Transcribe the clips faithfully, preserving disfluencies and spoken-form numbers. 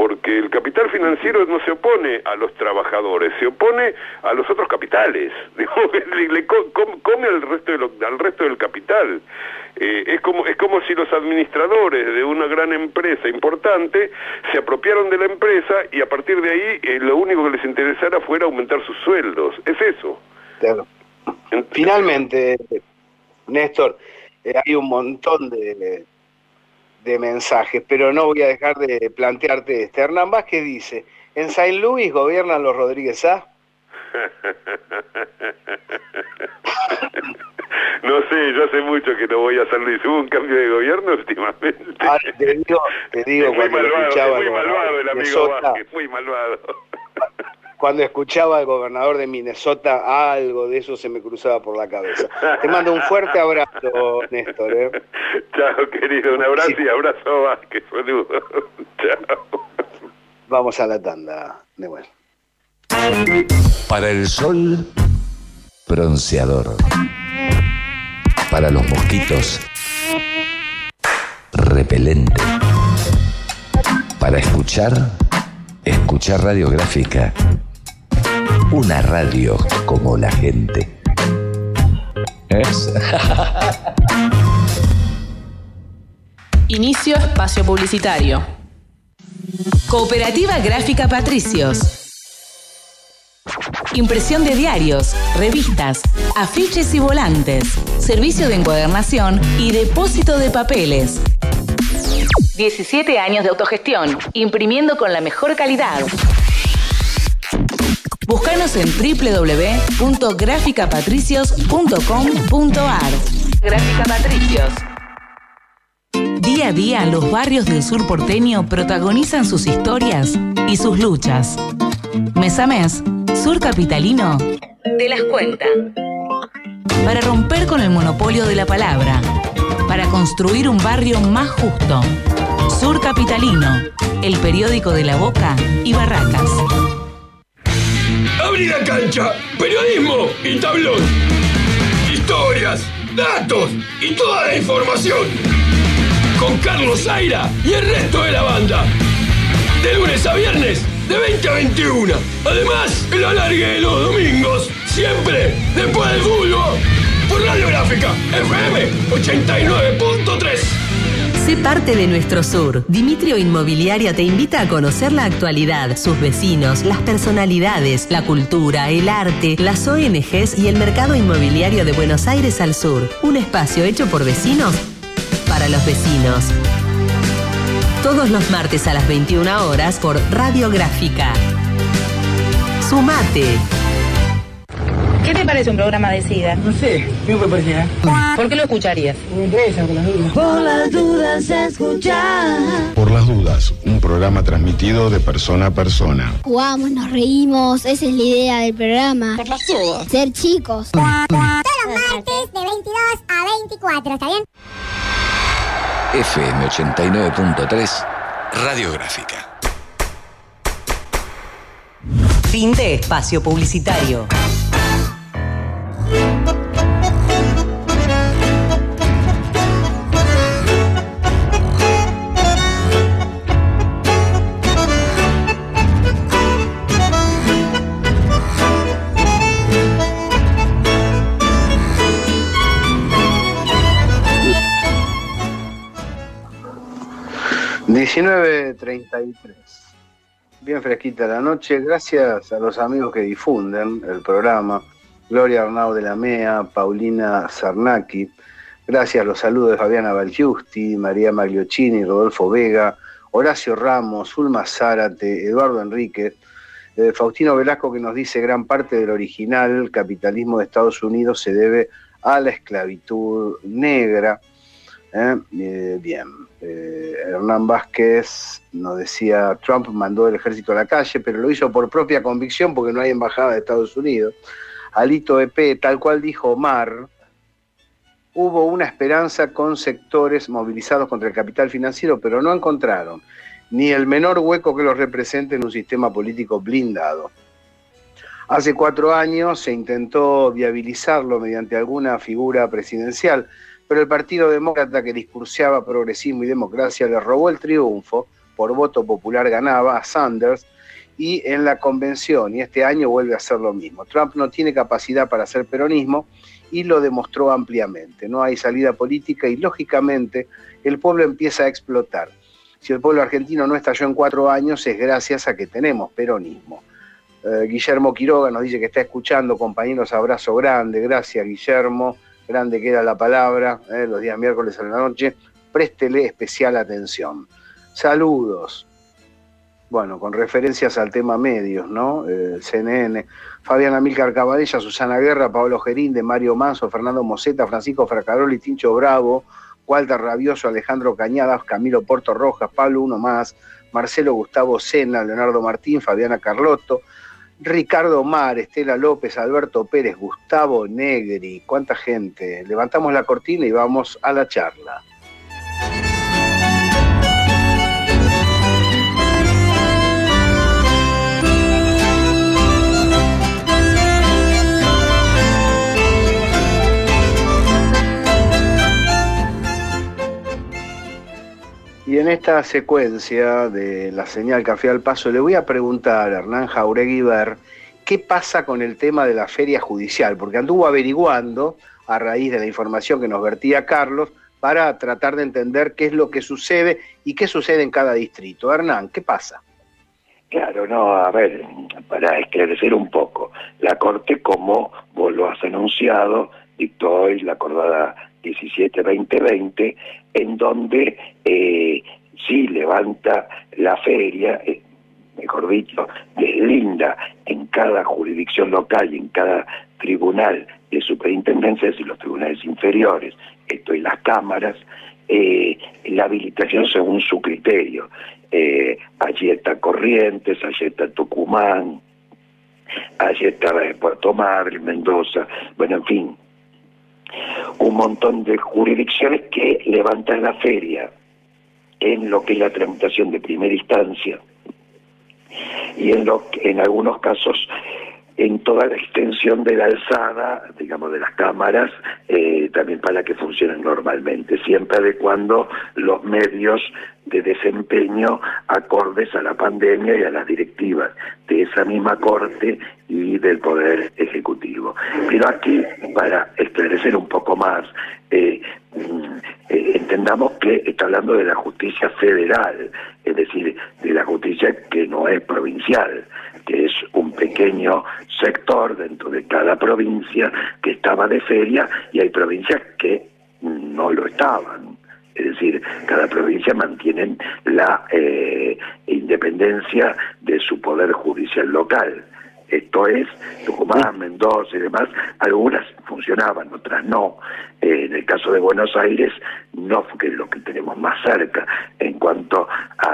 porque el capital financiero no se opone a los trabajadores, se opone a los otros capitales, le, le come al resto, de lo, al resto del capital. Eh, es como es como si los administradores de una gran empresa importante se apropiaron de la empresa y a partir de ahí eh, lo único que les interesara fuera aumentar sus sueldos. Es eso. Claro. Finalmente, Néstor, eh, hay un montón de, de mensajes, pero no voy a dejar de plantearte este. Hernán Vázquez dice, ¿en Saint Louis gobiernan los Rodríguez A? No sé, yo hace mucho que no voy a San Luis. ¿Hubo un cambio de gobierno últimamente? Ah, te digo, te digo es muy cuando malvado, escuchaba es muy malvado el amigo Minnesota, Vázquez, muy malvado. Cuando escuchaba al gobernador de Minnesota, algo de eso se me cruzaba por la cabeza. Te mando un fuerte abrazo, Néstor. ¿eh? Chao, querido, un abrazo sí. Y abrazo a Vázquez, saludos. Chao. Vamos a la tanda, Neuel. Para el sol, bronceador. Para los mosquitos, repelente. Para escuchar, escuchar radiográfica. Una radio como la gente. ¿Es? Inicio espacio publicitario. Cooperativa Gráfica Patricios. Impresión de diarios, revistas, afiches y volantes, servicio de encuadernación y depósito de papeles. diecisiete años de autogestión, imprimiendo con la mejor calidad. Búscanos en doble u doble u doble u punto gráfica patricios punto com punto a r. Gráfica Patricios. Día a día, los barrios del sur porteño protagonizan sus historias y sus luchas. Mes a mes, Sur Capitalino te las cuenta. Para romper con el monopolio de la palabra, para construir un barrio más justo. Sur Capitalino, el periódico de La Boca y Barracas. Abrí la cancha, periodismo y tablón. Historias, datos y toda la información. Con Carlos Zaira y el resto de la banda. De lunes a viernes, de veinte a veintiuno. Además, el alargue de los domingos, siempre después del fútbol. Por Radiográfica, F M ochenta y nueve punto tres. Sé parte de nuestro sur. Dimitrio Inmobiliaria te invita a conocer la actualidad, sus vecinos, las personalidades, la cultura, el arte, las O N Ges y el mercado inmobiliario de Buenos Aires al sur. Un espacio hecho por vecinos para los vecinos. Todos los martes a las veintiuna horas por Radiográfica. Sumate. ¿Qué te parece un programa de SIDA? No sé, ¿qué me parece? ¿Por qué lo escucharías? Me interesa, por las dudas. Por las dudas escuchar. Por las dudas, un programa transmitido de persona a persona. Jugamos, nos reímos, esa es la idea del programa. Por las dudas. Ser chicos. Todos los martes de veintidós a veinticuatro, ¿está bien? F M ochenta y nueve punto tres, Radiográfica. Fin de espacio publicitario. diecinueve treinta y tres. Bien fresquita la noche. Gracias a los amigos que difunden el programa. Gloria Arnau de la Mea, Paulina Zarnaki. Gracias a los saludos de Fabiana Balgiusti, María Magliochini, Rodolfo Vega, Horacio Ramos, Ulma Zárate, Eduardo Enríquez, eh, Faustino Velasco, que nos dice gran parte del original capitalismo de Estados Unidos se debe a la esclavitud negra. Eh, eh, bien, eh, Hernán Vázquez nos decía, Trump mandó el ejército a la calle, pero lo hizo por propia convicción porque no hay embajada de Estados Unidos. Alito E P, tal cual dijo Omar, hubo una esperanza con sectores movilizados contra el capital financiero, pero no encontraron ni el menor hueco que los represente en un sistema político blindado. Hace cuatro años se intentó viabilizarlo mediante alguna figura presidencial, pero el Partido Demócrata, que discursiaba progresismo y democracia, le robó el triunfo por voto popular ganaba a Sanders, y en la convención, y este año vuelve a hacer lo mismo. Trump no tiene capacidad para hacer peronismo y lo demostró ampliamente. No hay salida política y, lógicamente, el pueblo empieza a explotar. Si el pueblo argentino no estalló en cuatro años es gracias a que tenemos peronismo. Eh, Guillermo Quiroga nos dice que está escuchando, compañeros, abrazo grande. Gracias, Guillermo. Grande queda la palabra, eh, los días miércoles a la noche. Préstele especial atención. Saludos. Bueno, con referencias al tema medios, ¿no? Eh, C N N, Fabián Amílcar Cabadella, Susana Guerra, Pablo Gerinde, Mario Manso, Fernando Moseta, Francisco Fracaroli, Tincho Bravo, Walter Rabioso, Alejandro Cañadas, Camilo Porto Rojas, Pablo Uno Más, Marcelo Gustavo Sena, Leonardo Martín, Fabiana Carlotto, Ricardo Mar, Estela López, Alberto Pérez, Gustavo Negri. ¿Cuánta gente? Levantamos la cortina y vamos a la charla. Y en esta secuencia de la señal Café al Paso le voy a preguntar a Hernán Jauregui Ver qué pasa con el tema de la feria judicial, porque anduvo averiguando a raíz de la información que nos vertía Carlos para tratar de entender qué es lo que sucede y qué sucede en cada distrito. Hernán, ¿qué pasa? Claro, no, a ver, para esclarecer un poco, la Corte, como vos lo has anunciado, dictó hoy la acordada diecisiete veinte veinte, en donde eh, sí levanta la feria, eh, mejor dicho, deslinda en cada jurisdicción local y en cada tribunal de superintendencias y los tribunales inferiores, esto y las cámaras, eh, la habilitación según su criterio. Eh, allí está Corrientes, allí está Tucumán, allí está Puerto Madryn, Mendoza, bueno, en fin, un montón de jurisdicciones que levantan la feria en lo que es la tramitación de primera instancia y en lo que, en algunos casos, en toda la extensión de la alzada, digamos, de las cámaras, eh, también para que funcionen normalmente, siempre adecuando los medios de desempeño acordes a la pandemia y a las directivas de esa misma Corte y del Poder Ejecutivo. Pero aquí, para esclarecer un poco más, eh, eh, entendamos que está hablando de la justicia federal, es decir, de la justicia que no es provincial, que es un pequeño sector dentro de cada provincia que estaba de feria, y hay provincias que no lo estaban. Es decir, cada provincia mantiene la eh, independencia de su poder judicial local. Esto es, Tucumán, Mendoza y demás, algunas funcionaban, otras no. Eh, en el caso de Buenos Aires, no, que es lo que tenemos más cerca en cuanto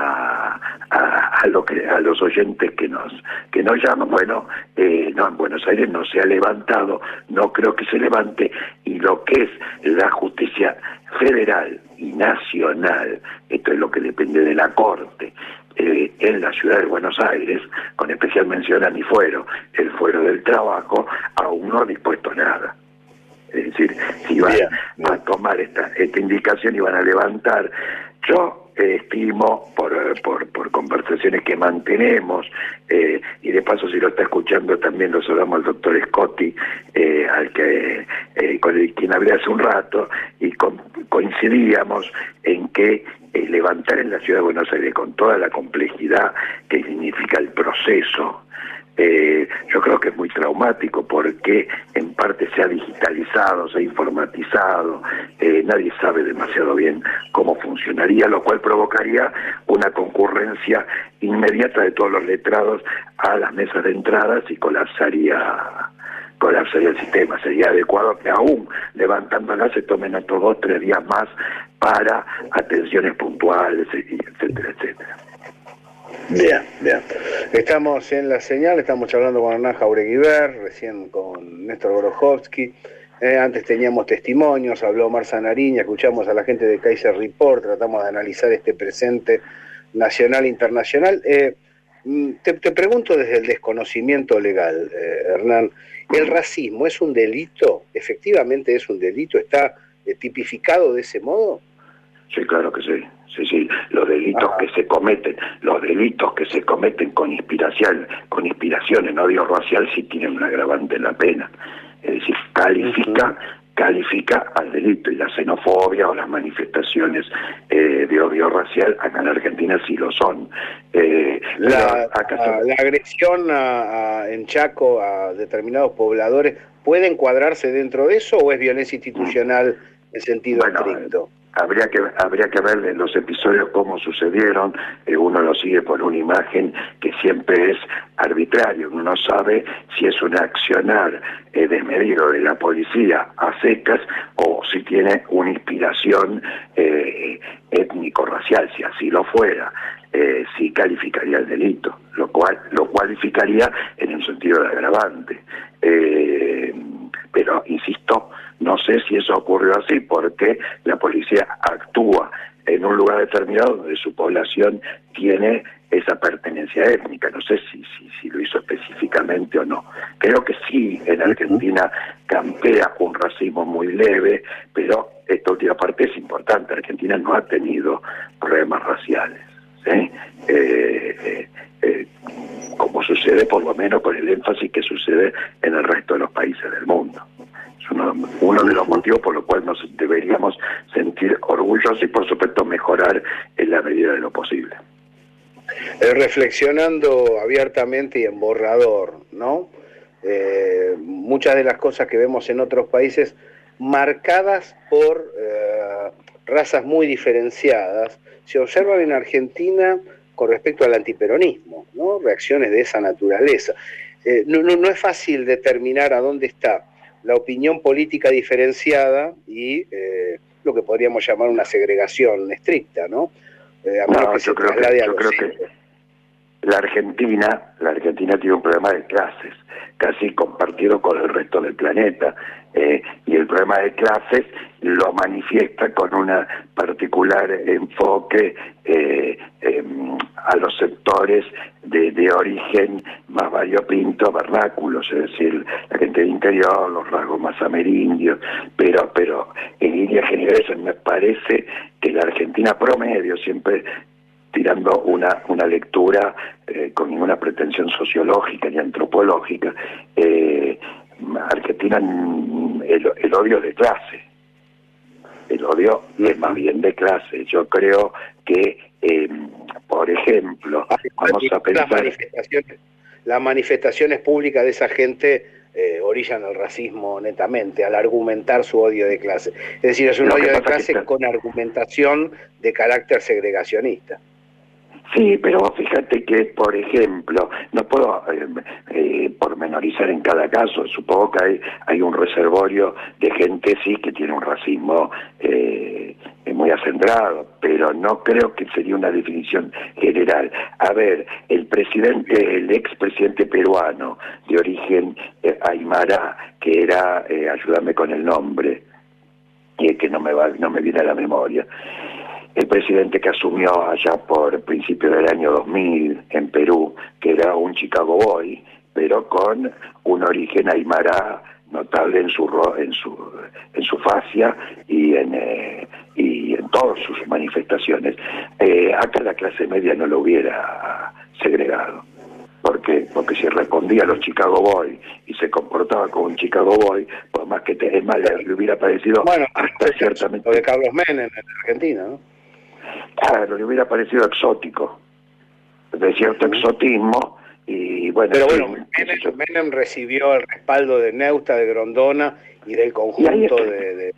a, a, a, lo que, a los oyentes que nos que nos llaman. Bueno, eh, no, en Buenos Aires no se ha levantado, no creo que se levante, y lo que es la justicia federal y nacional, esto es lo que depende de la Corte, eh, en la ciudad de Buenos Aires, con especial mención a mi fuero, el fuero del trabajo, aún no ha dispuesto nada. Es decir, si van bien, bien. a tomar esta, esta indicación y van a levantar, yo eh, estimo por, por, por conversaciones que mantenemos, eh, y de paso si lo está escuchando también lo saludamos al doctor Scotti, eh, al que eh, con el quien hablé hace un rato, y con, coincidíamos en que eh, levantar en la ciudad de Buenos Aires con toda la complejidad que significa el proceso, Eh, yo creo que es muy traumático porque en parte se ha digitalizado, se ha informatizado, eh, nadie sabe demasiado bien cómo funcionaría, lo cual provocaría una concurrencia inmediata de todos los letrados a las mesas de entradas y colapsaría colapsaría el sistema. Sería adecuado que aún levantándola se tomen otros dos, tres días más para atenciones puntuales, etcétera, etcétera. Bien, bien. Estamos en la señal, estamos charlando con Hernán Jauregui Ver, recién con Néstor Gorojovsky. Eh, antes teníamos testimonios, habló Omar Sanariña, escuchamos a la gente de Kaiser Report, tratamos de analizar este presente nacional e internacional. Eh, te, te pregunto desde el desconocimiento legal, eh, Hernán, ¿el racismo es un delito? ¿Efectivamente es un delito? ¿Está eh, tipificado de ese modo? Sí, claro que sí. Sí, sí, los delitos ah. que se cometen, los delitos que se cometen con inspiración, con inspiración en odio racial sí tienen un agravante en la pena. Es decir, califica, uh-huh. califica al delito, y la xenofobia o las manifestaciones eh, de odio racial acá en Argentina sí lo son. Eh, la, acá a, la agresión a, a, en Chaco a determinados pobladores, ¿puede encuadrarse dentro de eso o es violencia institucional en sentido bueno, estricto? Habría que habría que ver en los episodios cómo sucedieron. Eh, uno lo sigue por una imagen que siempre es arbitrario. Uno no sabe si es un accionar eh, desmedido de la policía a secas o si tiene una inspiración eh, étnico-racial. Si así lo fuera, eh, sí calificaría el delito, lo cual lo cualificaría en un sentido de agravante. Eh, pero, insisto, no sé si eso ocurrió así, porque la policía actúa en un lugar determinado donde su población tiene esa pertenencia étnica. No sé si, si, si lo hizo específicamente o no. Creo que sí, en Argentina campea un racismo muy leve, pero esta última parte es importante. Argentina no ha tenido problemas raciales, ¿sí? Eh, eh, eh, como sucede por lo menos con el énfasis que sucede en el resto de los países del mundo. Es uno, uno de los motivos por los cuales nos deberíamos sentir orgullosos y por supuesto mejorar en la medida de lo posible. Eh, reflexionando abiertamente y en borrador, ¿no? Eh, muchas de las cosas que vemos en otros países marcadas por eh, razas muy diferenciadas se observan en Argentina con respecto al antiperonismo, ¿no? Reacciones de esa naturaleza. Eh, no, no, no es fácil determinar a dónde está la opinión política diferenciada y eh, lo que podríamos llamar una segregación estricta, ¿no? Eh, a no, que yo, creo que, yo creo que la Argentina, la Argentina tiene un problema de clases, casi compartido con el resto del planeta, eh, y el problema de clases lo manifiesta con un particular enfoque eh, eh, a los sectores de, de origen más variopinto, vernáculos, es decir, la gente del interior, los rasgos más amerindios, pero, pero en líneas generales me parece que la Argentina promedio, siempre tirando una, una lectura eh, con ninguna pretensión sociológica ni antropológica, eh, Argentina, el, el odio de clase, el odio es más bien de clase. Yo creo que, eh, por ejemplo, vamos a pensar... Las manifestaciones, las manifestaciones públicas de esa gente eh, orillan al racismo netamente, al argumentar su odio de clase. Es decir, es un odio de clase está... con argumentación de carácter segregacionista. Sí, pero fíjate que, por ejemplo, no puedo eh, eh, pormenorizar en cada caso, supongo que hay, hay un reservorio de gente, sí, que tiene un racismo eh, muy acendrado, pero no creo que sería una definición general. A ver, el presidente, el expresidente peruano de origen eh, aymara, que era, eh, ayúdame con el nombre, que, que no me va, no me viene a la memoria, el presidente que asumió allá por principios del año dos mil en Perú, que era un Chicago Boy, pero con un origen aymara notable en su en su en su fascia y en eh, y en todas sus manifestaciones. Eh, acá la clase media no lo hubiera segregado, porque porque si respondía a los Chicago Boy y se comportaba como un Chicago Boy, por más que te, es más, le hubiera parecido, bueno, hasta ciertamente, lo de Carlos Menem en Argentina, ¿no? Claro, le hubiera parecido exótico, de cierto exotismo, y bueno... Pero bueno, Menem, Menem recibió el respaldo de Neusta, de Grondona y del conjunto de, de,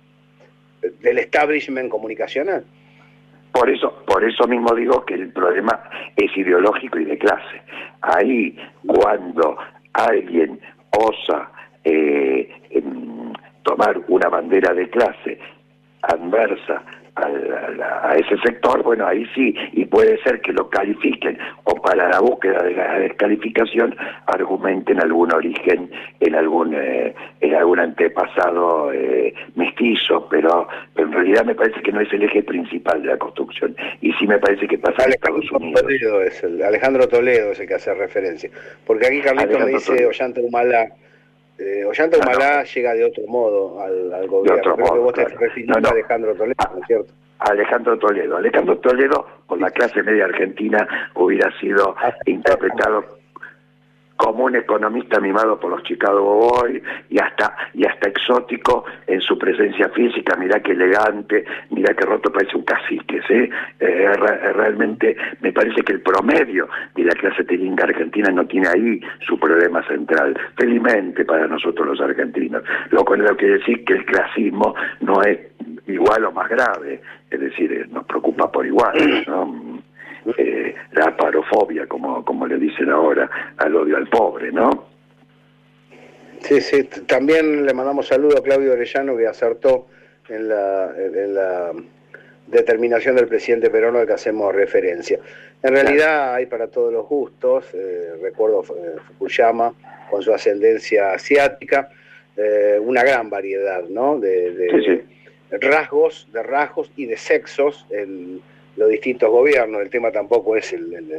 del establishment comunicacional. Por eso, por eso mismo digo que el problema es ideológico y de clase. Ahí, cuando alguien osa eh, em, tomar una bandera de clase adversa A, a, a ese sector, bueno, ahí sí, y puede ser que lo califiquen, o para la búsqueda de la descalificación argumenten algún origen en algún eh, en algún antepasado eh, mestizo, pero, pero en realidad me parece que no es el eje principal de la construcción, y sí me parece que pasa en Estados Unidos. Toledo es el, Alejandro Toledo es el que hace referencia, porque aquí Carlito me dice Ollanta Humala. Eh, Ollanta Humala no, no. llega de otro modo al, al gobierno. De otro Creo modo, que vos claro. te refiriendo no, no. a Alejandro Toledo, ¿no es cierto? Alejandro Toledo. Alejandro Toledo, por la clase media argentina, hubiera sido interpretado como un economista mimado por los Chicago Boys y hasta y hasta exótico en su presencia física. Mirá qué elegante, mirá qué roto, parece un cacique, ¿sí? Eh, re, realmente me parece que el promedio de la clase tilinga argentina no tiene ahí su problema central, felizmente para nosotros los argentinos, lo cual lo que decir que el clasismo no es igual o más grave, es decir, nos preocupa por igual, ¿no? Eh, la aparofobia, como, como le dicen ahora, al odio al pobre, ¿no? Sí, sí, también le mandamos saludo a Claudio Orellano, que acertó en la, en la determinación del presidente Perón al que hacemos referencia. En realidad hay para todos los gustos, eh, recuerdo eh, Fukuyama con su ascendencia asiática, eh, una gran variedad, ¿no? De, de, sí, sí. rasgos, de rasgos y de sexos en los distintos gobiernos. El tema tampoco es el, el